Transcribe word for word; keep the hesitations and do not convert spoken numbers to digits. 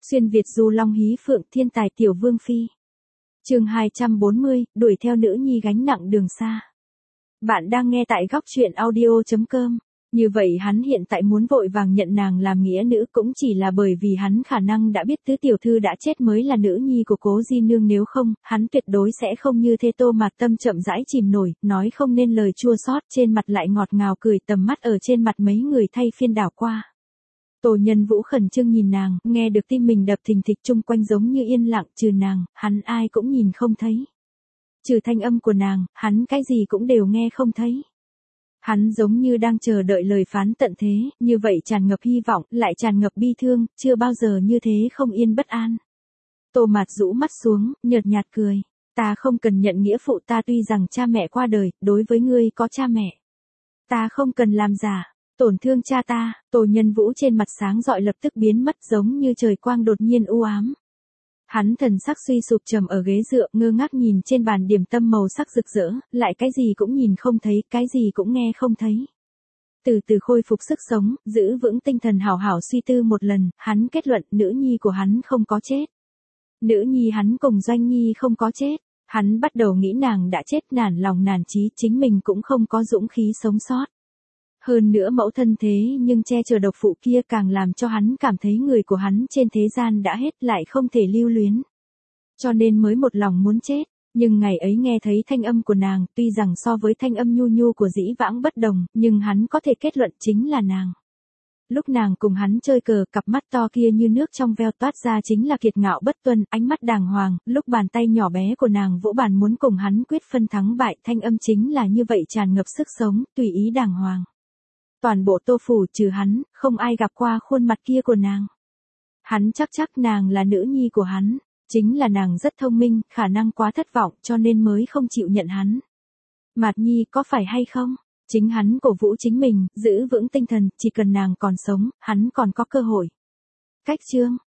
Xuyên Việt du long hí phượng thiên tài tiểu vương phi. Chương hai trăm bốn mươi, đuổi theo nữ nhi gánh nặng đường xa. Bạn đang nghe tại góc truyện audio chấm com. Như vậy hắn hiện tại muốn vội vàng nhận nàng làm nghĩa nữ cũng chỉ là bởi vì hắn khả năng đã biết tứ tiểu thư đã chết mới là nữ nhi của Cố Di Nương, nếu không, hắn tuyệt đối sẽ không như thế. Tô Mạt Tâm chậm rãi chìm nổi, nói không nên lời chua xót, trên mặt lại ngọt ngào cười, tầm mắt ở trên mặt mấy người thay phiên đảo qua. Tô Nhân Vũ khẩn trương nhìn nàng, nghe được tim mình đập thình thịch, chung quanh giống như yên lặng, trừ nàng, hắn ai cũng nhìn không thấy. Trừ thanh âm của nàng, hắn cái gì cũng đều nghe không thấy. Hắn giống như đang chờ đợi lời phán tận thế, như vậy tràn ngập hy vọng, lại tràn ngập bi thương, chưa bao giờ như thế không yên bất an. Tô Mạt rũ mắt xuống, nhợt nhạt cười. Ta không cần nhận nghĩa phụ, ta tuy rằng cha mẹ qua đời, đối với ngươi có cha mẹ. Ta không cần làm giả, tổn thương cha ta. Tô Nhân Vũ trên mặt sáng rọi lập tức biến mất, giống như trời quang đột nhiên u ám. Hắn thần sắc suy sụp trầm ở ghế dựa, ngơ ngác nhìn trên bàn điểm tâm màu sắc rực rỡ, lại cái gì cũng nhìn không thấy, cái gì cũng nghe không thấy. Từ từ khôi phục sức sống, giữ vững tinh thần, hảo hảo suy tư một lần, hắn kết luận nữ nhi của hắn không có chết. Nữ nhi hắn cùng Doanh Nhi không có chết. Hắn bắt đầu nghĩ nàng đã chết, nản lòng nản chí, chính mình cũng không có dũng khí sống sót. Hơn nữa mẫu thân thế nhưng che chở độc phụ kia càng làm cho hắn cảm thấy người của hắn trên thế gian đã hết, lại không thể lưu luyến. Cho nên mới một lòng muốn chết, nhưng ngày ấy nghe thấy thanh âm của nàng, tuy rằng so với thanh âm nhu nhu của Dĩ Vãng bất đồng, nhưng hắn có thể kết luận chính là nàng. Lúc nàng cùng hắn chơi cờ, cặp mắt to kia như nước trong veo toát ra chính là kiệt ngạo bất tuân, ánh mắt đàng hoàng, lúc bàn tay nhỏ bé của nàng vỗ bàn muốn cùng hắn quyết phân thắng bại, thanh âm chính là như vậy, tràn ngập sức sống, tùy ý đàng hoàng. Toàn bộ Tô phủ trừ hắn, không ai gặp qua khuôn mặt kia của nàng. Hắn chắc chắc nàng là nữ nhi của hắn, chính là nàng rất thông minh, khả năng quá thất vọng cho nên mới không chịu nhận hắn. Mạt Nhi có phải hay không? Chính hắn cổ vũ chính mình, giữ vững tinh thần, chỉ cần nàng còn sống, hắn còn có cơ hội. Cách chương,